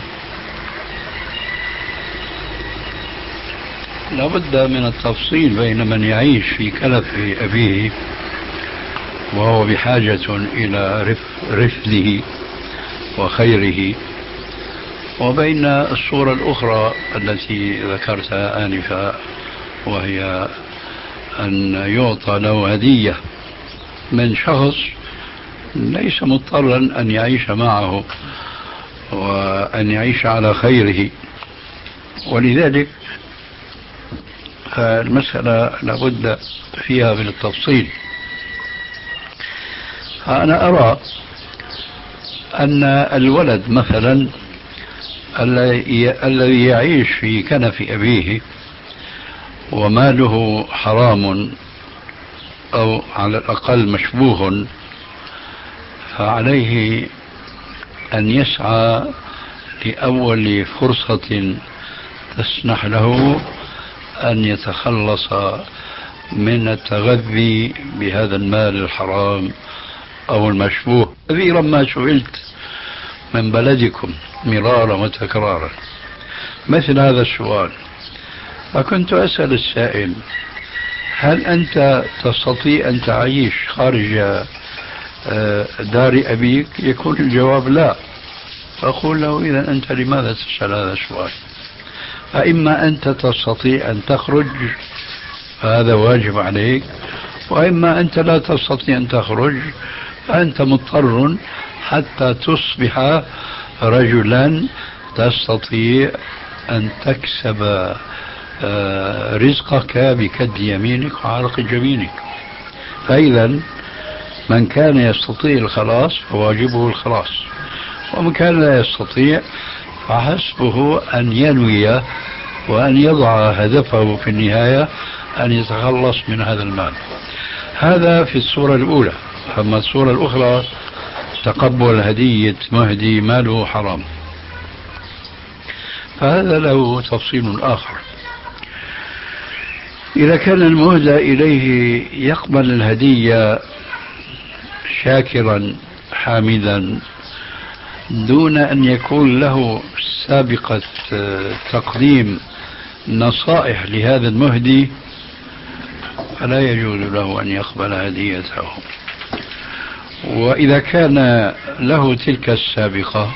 لابد من التفصيل بين من يعيش في كلف أبيه وهو بحاجة إلى رفده وخيره، وبين الصورة الأخرى التي ذكرتها آنفا، وهي أن يعطى له هدية من شخص ليس مضطرا أن يعيش معه وأن يعيش على خيره. ولذلك المسألة لابد فيها من التفصيل. أنا أرى أن الولد مثلا الذي يعيش في كنف أبيه وماله حرام أو على الأقل مشبوه، فعليه أن يسعى لأول فرصة تسنح له أن يتخلص من التغذي بهذا المال الحرام أو المشبوه. كثيرا ما سئلت من بلدكم مرارا وتكرارا مثل هذا السؤال، فكنت أسأل السائل: هل أنت تستطيع أن تعيش خارج دار أبيك؟ يكون الجواب لا. فأقول له: إذا أنت لماذا تسأل هذا السؤال؟ فإما أنت تستطيع أن تخرج فهذا واجب عليك، وإما أنت لا تستطيع أن تخرج فأنت مضطر حتى تصبح رجلا تستطيع أن تكسب رزقك بكد يمينك وعرق جبينك. فإذا من كان يستطيع الخلاص فواجبه الخلاص، ومن كان لا يستطيع فحسبه أن ينوي وأن يضع هدفه في النهاية أن يتخلص من هذا المال. هذا في الصورة الأولى. أما الصورة الأخرى تقبل هدية مهدي ماله حرام، فهذا له تفصيل آخر. إذا كان المهدى إليه يقبل الهدية شاكرا حامدا دون أن يكون له سابقة تقديم نصائح لهذا المهدي، فلا يجوز له أن يقبل هديته. وإذا كان له تلك السابقة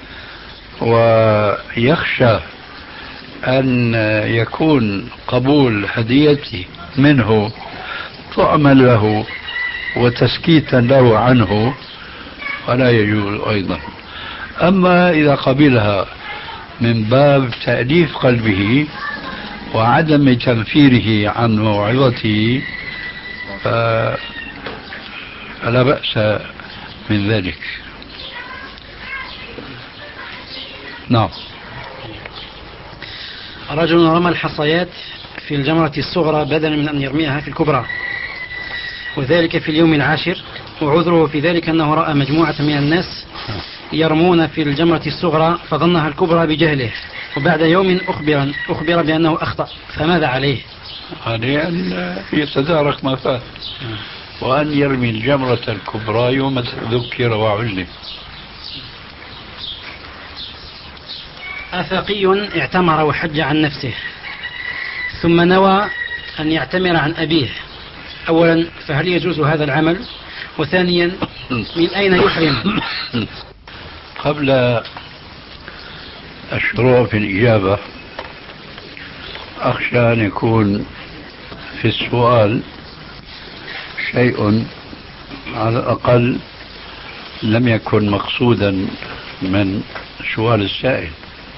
ويخشى أن يكون قبول هديته منه طعما له وتسكيتا له عنه فلا يجوز أيضا. أما إذا قبلها من باب تأليف قلبه وعدم تنفيره عن موعظته فلا بأس من ذلك. نعم. رجل رمى الحصيات في الجمرة الصغرى بدلا من أن يرميها في الكبرى، وذلك في اليوم العاشر، وعذره في ذلك أنه رأى مجموعة من الناس يرمون في الجمرة الصغرى فظنها الكبرى بجهله، وبعد يوم أخبر بأنه أخطأ، فماذا عليه؟ عليه أن يتدارك ما فات وأن يرمي الجمرة الكبرى يوم ذكر وعلم. أفقي اعتمر وحج عن نفسه ثم نوى أن يعتمر عن أبيه، أولا فهل يجوز هذا العمل؟ وثانيا من أين يحرم؟ قبل الشروع في الإجابة أخشى أن يكون في السؤال شيء على الأقل لم يكن مقصودا من سؤال السائل،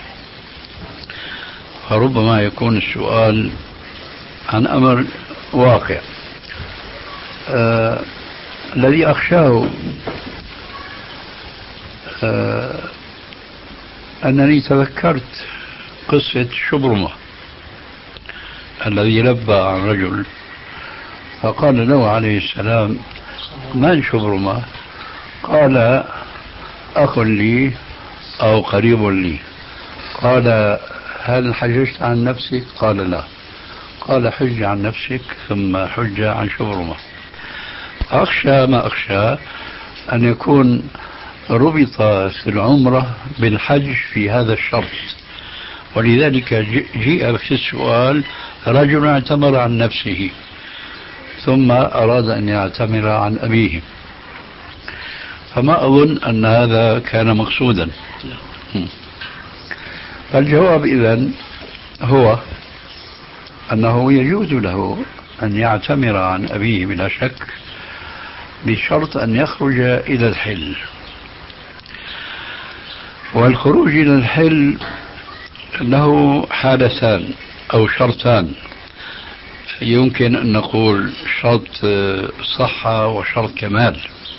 فربما يكون السؤال عن أمر واقع. الذي أخشاه أنني تذكرت قصة شبرمة الذي لبى عن رجل فقال له عليه السلام: من شبرمة؟ قال: أخ لي أو قريب لي. قال: هل حججت عن نفسك؟ قال: لا. قال: حج عن نفسك ثم حج عن شبرمة. أخشى ما أخشى أن يكون ربط في العمرة بالحج في هذا الشرط، ولذلك جيء في السؤال رجل اعتمر عن نفسه ثم أراد أن يعتمر عن أبيه، فما أظن أن هذا كان مقصودا. فالجواب إذن هو أنه يجوز له أن يعتمر عن أبيه بلا شك، بشرط أن يخرج إلى الحل. والخروج إلى الحل له حالتان أو شرطان، يمكن أن نقول شرط صحة وشرط كمال.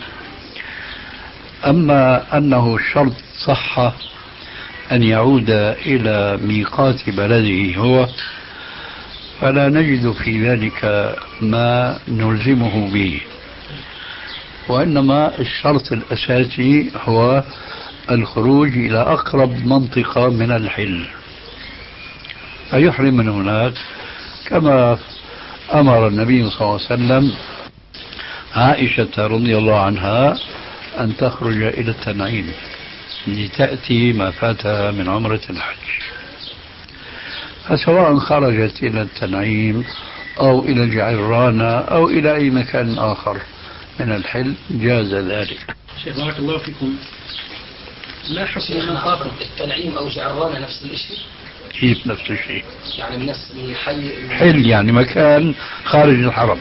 أما أنه شرط صحة أن يعود إلى ميقات بلده هو، فلا نجد في ذلك ما نلزمه به، وإنما الشرط الأساسي هو الخروج إلى أقرب منطقة من الحل، فيحرم من هناك، كما أمر النبي صلى الله عليه وسلم عائشة رضي الله عنها أن تخرج إلى التنعيم لتأتي ما فاتها من عمرة الحج. فسواء خرجت إلى التنعيم أو إلى الجعرانة أو إلى أي مكان آخر من الحل جاز ذلك. شيخ بارك الله فيكم، ما حكم من طاف التنعيم أو جعرانة نفس الشيء؟ كيف نفس الشيء؟ يعني من نفس الحي. حل يعني مكان خارج الحرم،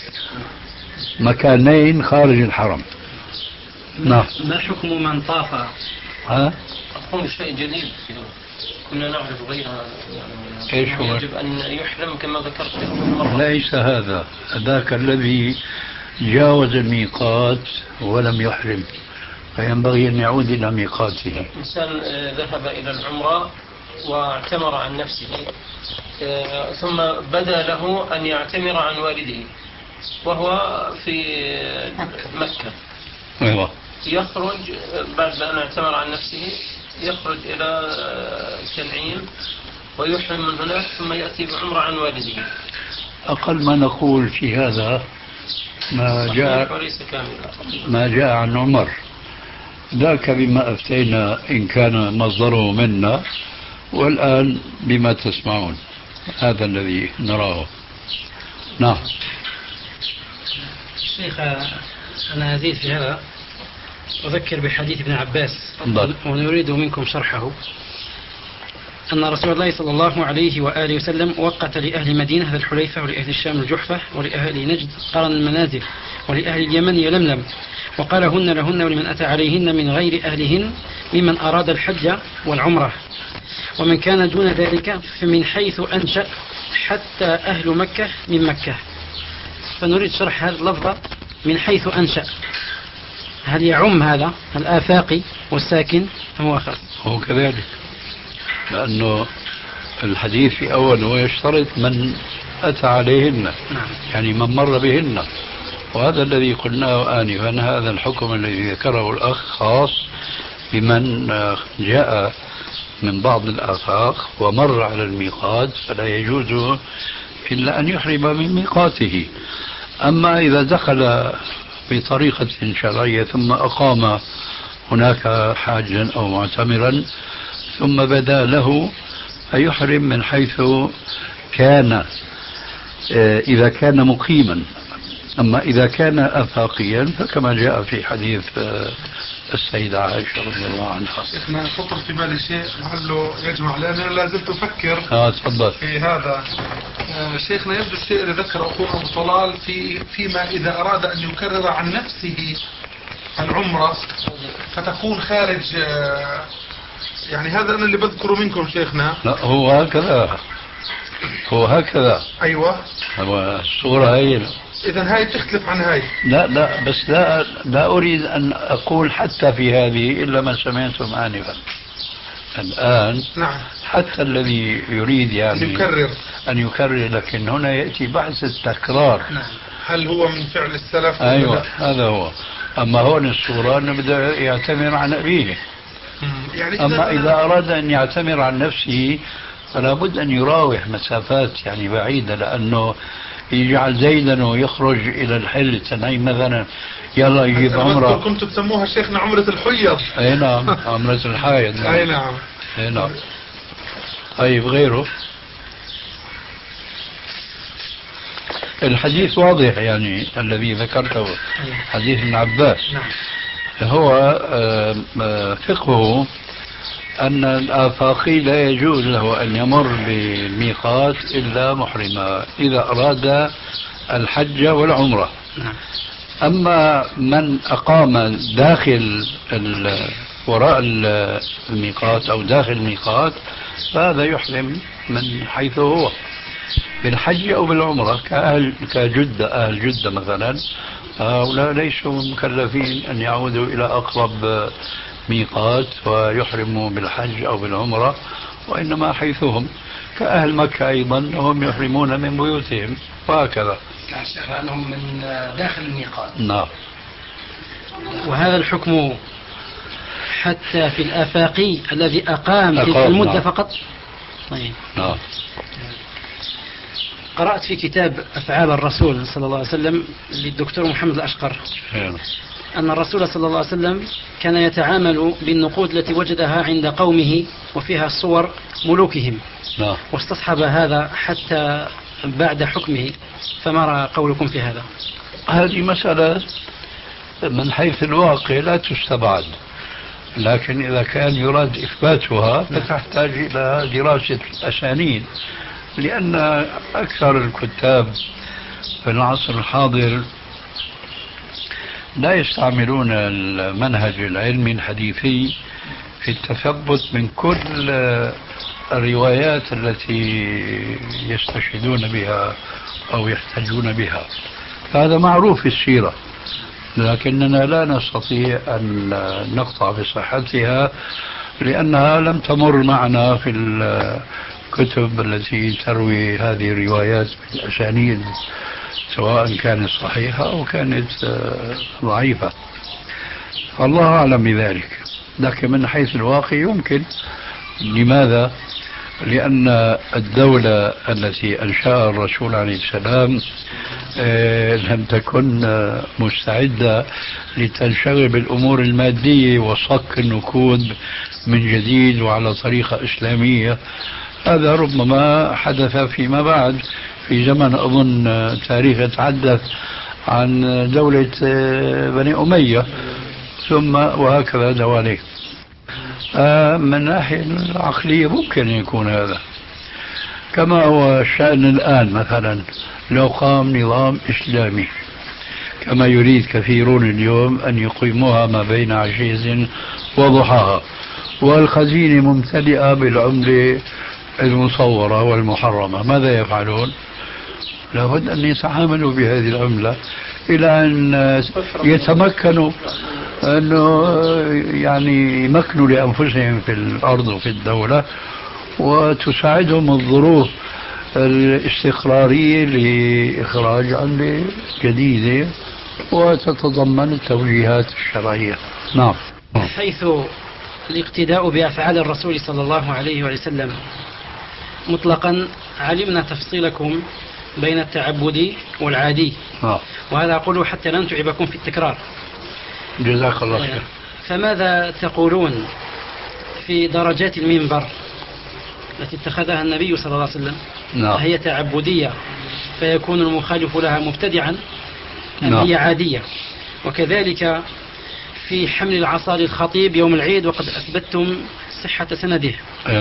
مكانين خارج الحرم. نعم. ما حكم من طاف؟ ها؟ أقول شيء جديد كنا نعرف غيرها، ايش هو؟ يجب أن يحرم كما ذكرت. ليس هذا، ذاك الذي جاوز الميقات ولم يحرم فينبغي أن يعود إلى ميقاته. إنسان ذهب إلى العمرة واعتمر عن نفسه، ثم بدا له أن يعتمر عن والده وهو في مكة. أيوة. يخرج بعد أن اعتمر عن نفسه، يخرج إلى تنعيم ويحرم من هناك، ثم يأتي بعمرة عن والده. أقل ما نقول في هذا ما جاء عن عمر، ذاك بما أفتينا إن كان مصدره منا، والآن بما تسمعون هذا الذي نراه. نعم. شيخ أنا أزيد في هذا، أذكر بحديث ابن عباس ونريد منكم شرحه. أن رسول الله صلى الله عليه وآله وسلم وقت لأهل مدينة ذا الحليفة، ولأهل الشام الجحفة، ولأهل نجد قرن المنازل، ولأهل اليمن يلملم، وقال هن لهن ولمن أتى عليهن من غير أهلهن ممن أراد الحج والعمرة، ومن كان دون ذلك فمن حيث أنشأ حتى أهل مكة من مكة. فنريد شرح هذا اللفظ من حيث أنشأ، هل يعم هذا الآفاقي والساكن أم هو خاص؟ هو كذلك، لأنه الحديث في أوله يشترط من أتى عليهن. نعم. يعني من مر بهن، وهذا الذي قلناه آنفا، هذا الحكم الذي ذكره الأخ خاص بمن جاء من بعض الآفاق ومر على الميقات، فلا يجوز إلا أن يحرم من ميقاته. أما إذا دخل بطريقة شرعية ثم أقام هناك حاجا أو معتمرا ثم بدا له فيحرم من حيث كان إذا كان مقيما. أما إذا كان آفاقيا فكما جاء في حديث السيدة عائشة رضي الله عنها. شيخنا خطر في بالي شيء لعله يجمع، لأنه لا زلت أفكر تفضل في هذا. شيخنا يبدو الشيء اللي ذكره أخونا أبو طلال فيما إذا أراد أن يكرر عن نفسه العمرة فتكون خارج، يعني هذا أنا اللي بذكره منكم شيخنا. لا هو هكذا. أيوة. هو الصورة هي. إذا هاي تختلف عن هاي. لا بس لا أريد أن أقول حتى في هذه إلا ما سمعتم آنفا. الآن نعم. حتى الذي يريد يعني أن يكرر، لكن هنا يأتي بحث التكرار. نعم. هل هو من فعل السلف؟ أيوة هذا هو. أما هون الصورة أنه بده يعتمر عن أبيه. يعني أما إذا أراد أن يعتمر عن نفسه فلا بد أن يراوح مسافات يعني بعيدة، لأنه يجعل زيدا ويخرج إلى الحل تنعيم مثلا، يلا يجيب عمرة. كنتم تسموها شيخنا عمرة الحيض. أي نعم، عمرة الحائض. أي نعم. أي نعم. طيب غيره الحديث واضح يعني الذي ذكرته حديث ابن عباس. هو فقهه أن الآفاقي لا يجوز له أن يمر بالميقات إلا محرما إذا أراد الحج والعمرة. أما من أقام داخل وراء الميقات أو داخل الميقات فهذا يحرم من حيث هو بالحج أو بالعمرة، كجدة، أهل جدة مثلا، هؤلاء ليسوا مكلفين أن يعودوا إلى أقرب ميقات ويحرموا بالحج أو بالعمرة، وإنما حيثهم كأهل مكة أيضا هم يحرمون من بيوتهم وهكذا. يعني شيخ أنهم من داخل الميقات. نعم. وهذا الحكم حتى في الآفاقي الذي أقام تلك المدة. نعم. فقط. طيب. نعم. قرأت في كتاب أفعال الرسول صلى الله عليه وسلم للدكتور محمد الأشقر أن الرسول صلى الله عليه وسلم كان يتعامل بالنقود التي وجدها عند قومه وفيها صور ملوكهم. واستصحب هذا حتى بعد حكمه، فما قولكم في هذا؟ هذه مسألة من حيث الواقع لا تستبعد، لكن إذا كان يراد إثباتها فتحتاج إلى دراسة الأسانيد، لأن أكثر الكتاب في العصر الحاضر لا يستعملون المنهج العلمي الحديثي في التثبت من كل الروايات التي يستشهدون بها أو يحتجون بها. هذا معروف في السيرة، لكننا لا نستطيع أن نقطع بصحتها لأنها لم تمر معنا في الكتب التي تروي هذه الروايات بالأسانيد، سواء كانت صحيحة أو كانت ضعيفة. الله أعلم بذلك. لكن من حيث الواقع يمكن. لماذا؟ لأن الدولة التي أنشأها الرسول عليه السلام لم تكن مستعدة لتنشغل بالأمور المادية وصك النقود من جديد وعلى طريقة إسلامية. هذا ربما حدث فيما بعد في زمن أظن تاريخ يتحدث عن دولة بني أمية ثم وهكذا دواليك. من الناحية العقلية ممكن يكون هذا، كما هو الشأن الآن. مثلا لو قام نظام إسلامي كما يريد كثيرون اليوم أن يقيموها ما بين عشية وضحاها، والخزينة ممتلئة بالعملة المصورة والمحرمة، ماذا يفعلون؟ لابد أن يتعاملوا بهذه العملة إلى أن يتمكنوا أنه يعني يمكنوا لأنفسهم في الأرض وفي الدولة، وتساعدهم الظروف الاستقرارية لإخراج عملة جديدة وتتضمن التوجيهات الشرعية. نعم. حيث الاقتداء بأفعال الرسول صلى الله عليه وسلم مطلقا، علمنا تفصيلكم بين التعبدي والعادي، وهذا أقوله حتى لا نتعبكم في التكرار. جزاك الله خير. فماذا تقولون في درجات المنبر التي اتخذها النبي صلى الله عليه وسلم؟ هي تعبدية فيكون المخالف لها مبتدعا أم هي عادية؟ وكذلك في حمل العصا للخطيب يوم العيد وقد أثبتتم صحة سنده.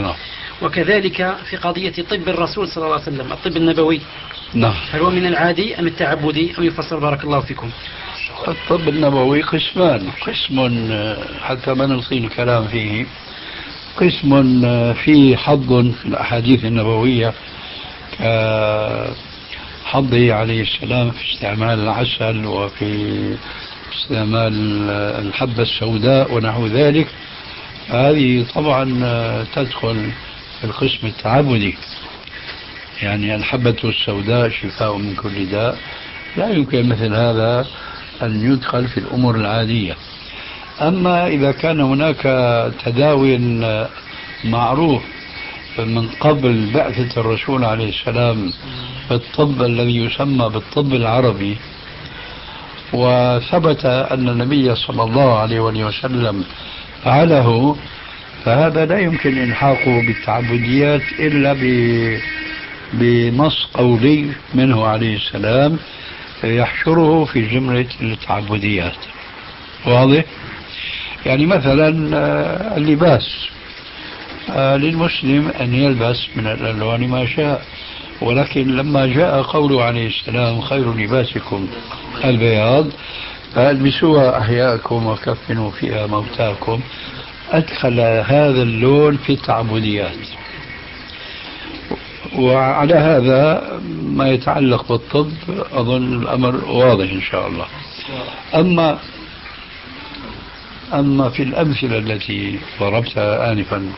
وكذلك في قضية طب الرسول صلى الله عليه وسلم، الطب النبوي، هل هو من العادي أم التعبدي أم يفسر؟ بارك الله فيكم. الطب النبوي قسمان، قسم حتى ما نطيل الكلام فيه، قسم فيه حظ في الأحاديث النبوية كحظه عليه السلام في استعمال العسل وفي استعمال الحبة السوداء ونحو ذلك. هذه طبعا تدخل في القسم التعبدي، يعني الحبة السوداء شفاء من كل داء، لا يمكن مثل هذا أن يدخل في الأمور العادية. أما إذا كان هناك تداوي معروف من قبل بعثة الرسول عليه السلام بالطب الذي يسمى بالطب العربي، وثبت أن النبي صلى الله عليه وسلم فعله، فهذا لا يمكن إلحاقه بالتعبديات إلا بنص قولي منه عليه السلام يحشره في جملة التعبديات. واضح؟ يعني مثلا اللباس، للمسلم أن يلبس من الألوان ما شاء، ولكن لما جاء قوله عليه السلام خير لباسكم البياض فالبسوها أحياءكم وكفنوا فيها موتاكم، أدخل هذا اللون في التعبديات. وعلى هذا ما يتعلق بالطب أظن الأمر واضح إن شاء الله. أما في الأمثلة التي ضربتها آنفا،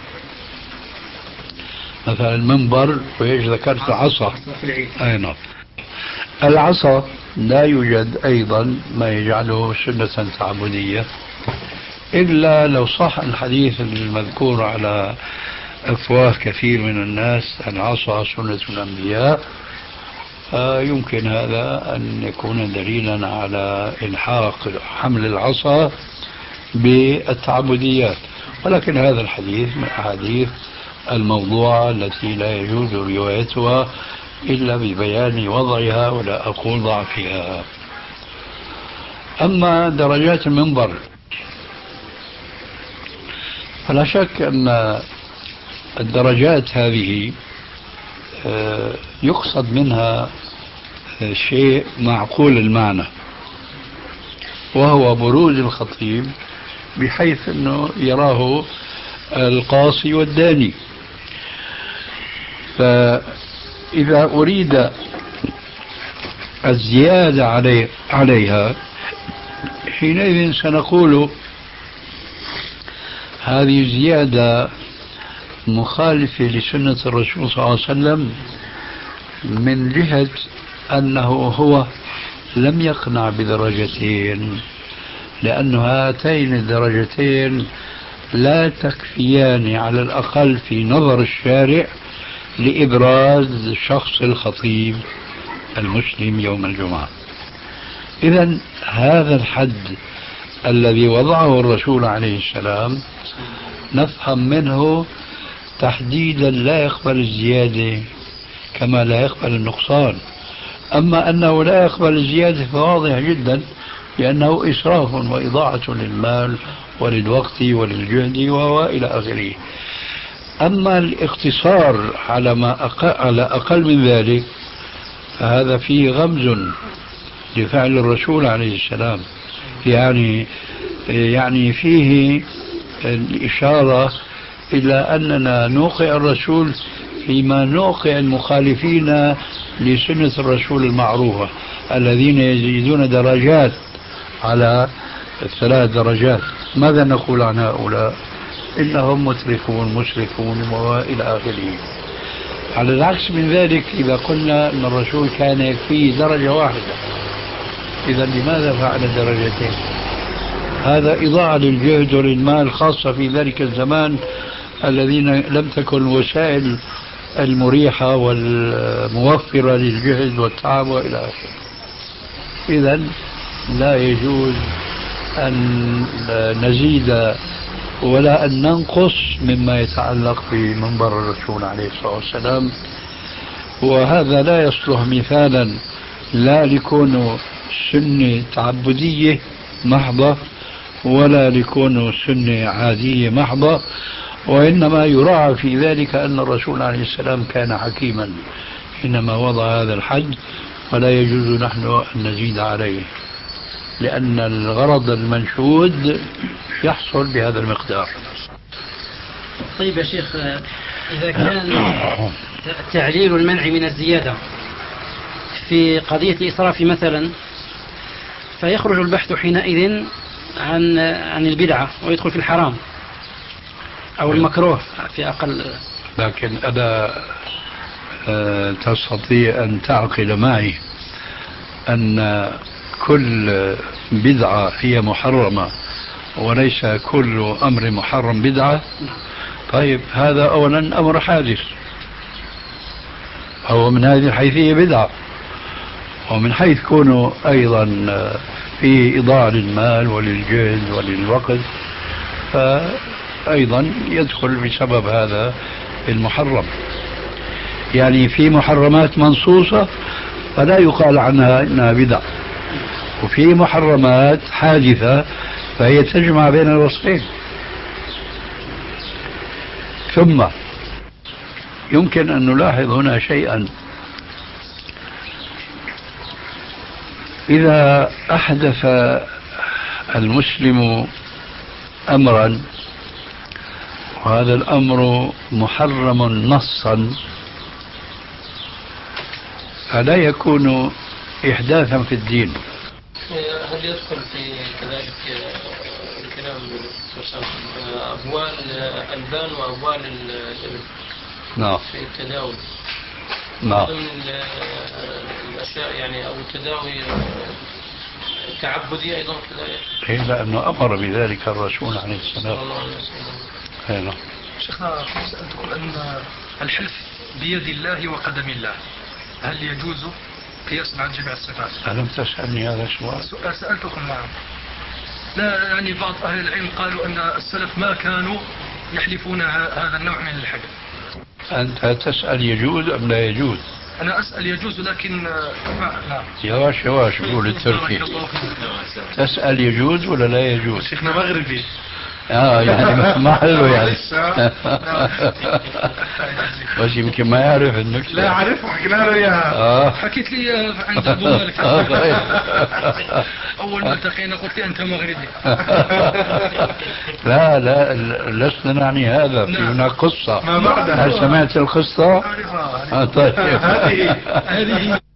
مثلا المنبر وذكرت العصا، نعم، العصا لا يوجد أيضا ما يجعله سنة تعبدية إلا لو صح الحديث المذكور على أفواه كثير من الناس العصا سنة الأنبياء. يمكن هذا أن يكون دليلا على إلحاق حمل العصا بالتعبديات، ولكن هذا الحديث من الأحاديث الموضوعة التي لا يجوز روايتها إلا ببيان وضعها ولا أقول ضعفها. أما درجات المنبر فلا شك أن الدرجات هذه يقصد منها شيء معقول المعنى، وهو بروز الخطيب بحيث أنه يراه القاصي والداني. فإذا أريد الزيادة عليها حينئذ سنقول هذه زيادة مخالفة لسنة الرسول صلى الله عليه وسلم من جهة أنه هو لم يقنع بدرجتين، لأن هاتين الدرجتين لا تكفيان على الأقل في نظر الشارع لإبراز شخص الخطيب المسلم يوم الجمعة. إذن هذا الحد الذي وضعه الرسول عليه السلام نفهم منه تحديدا لا يقبل الزيادة كما لا يقبل النقصان. أما أنه لا يقبل الزيادة فواضح جدا، لأنه إسراف وإضاعة للمال وللوقت وللجهد وإلى آخره. أما الاقتصار على أقل من ذلك فهذا فيه غمز لفعل الرسول عليه السلام، يعني فيه الإشارة إلى أننا نوقع الرسول فيما نوقع المخالفين لسنة الرسول المعروفة الذين يزيدون درجات على 3 درجات. ماذا نقول عن هؤلاء؟ إنهم مترفون مسرفون وإلى آخره. على العكس من ذلك إذا قلنا أن الرسول كان يكفيه درجة واحدة، إذا لماذا فعل درجتين؟ هذا إضاعة للجهد وللمال، خاصة في ذلك الزمان الذين لم تكن الوسائل المريحة والموفرة للجهد والتعب وإلى آخره. إذا لا يجوز أن نزيد ولا أن ننقص مما يتعلق بمنبر الرسول عليه الصلاة والسلام. وهذا لا يصلح مثالا لا لكونه سنة تعبدية محضة ولا لكونه سنة عادية محضة، وإنما يراعى في ذلك أن الرسول عليه السلام كان حكيما حينما وضع هذا الحد، ولا يجوز نحن أن نزيد عليه، لأن الغرض المنشود يحصل بهذا المقدار. طيب يا شيخ، إذا كان تعليل المنع من الزيادة في قضية الإسراف مثلا، فيخرج البحث حينئذ عن البدعة ويدخل في الحرام أو المكروه في أقل. لكن أنا تستطيع أن تعقل معي أن كل بدعة هي محرمة وليس كل أمر محرم بدعة. طيب هذا أولا أمر حادث، هو من هذه الحيثية بدعة، ومن حيث كونه أيضا فيه إضاعة للمال وللجهد وللوقت فأيضا يدخل بسبب هذا المحرم. يعني في محرمات منصوصة فلا يقال عنها إنها بدعة، وفي محرمات حادثة فهي تجمع بين الوصفين. ثم يمكن أن نلاحظ هنا شيئا، إذا أحدث المسلم أمرا وهذا الأمر محرم نصا فلا يكون إحداثا في الدين. هل يدخل في كذلك الكلام أبوال الألبان وأبوال الإبل؟ نعم. في التداوي. نعم. ضمن الأشياء يعني أو التداوي تعبدي أيضا كذلك. لأنه أمر بذلك الرسول عليه السلام. نعم. شيخنا سألتكم أن الحلف بيد الله وقدم الله هل يجوز قياسا عن جميع الصفات؟ ألم تسألني هذا السؤال؟ سألتكم نعم. لا يعني بعض أهل العلم قالوا أن السلف ما كانوا يحلفون هذا النوع من الحلف. أنت تسأل يجوز أم لا يجوز؟ أنا أسأل يجوز لكن نعم. يواش قول التركي. تسأل يجوز ولا لا يجوز؟ شيخنا مغربي. يعني محله يعني. بس يمكن ما يعرف النكتة. لا عارف، حكينا له اياها. حكيت لي عند ابو مالك. اول ما التقينا قلت لي انت مغربي. لا لسنا نعني هذا، في هناك قصة. ما بعدها. هل سمعت القصة؟ طيب. هذه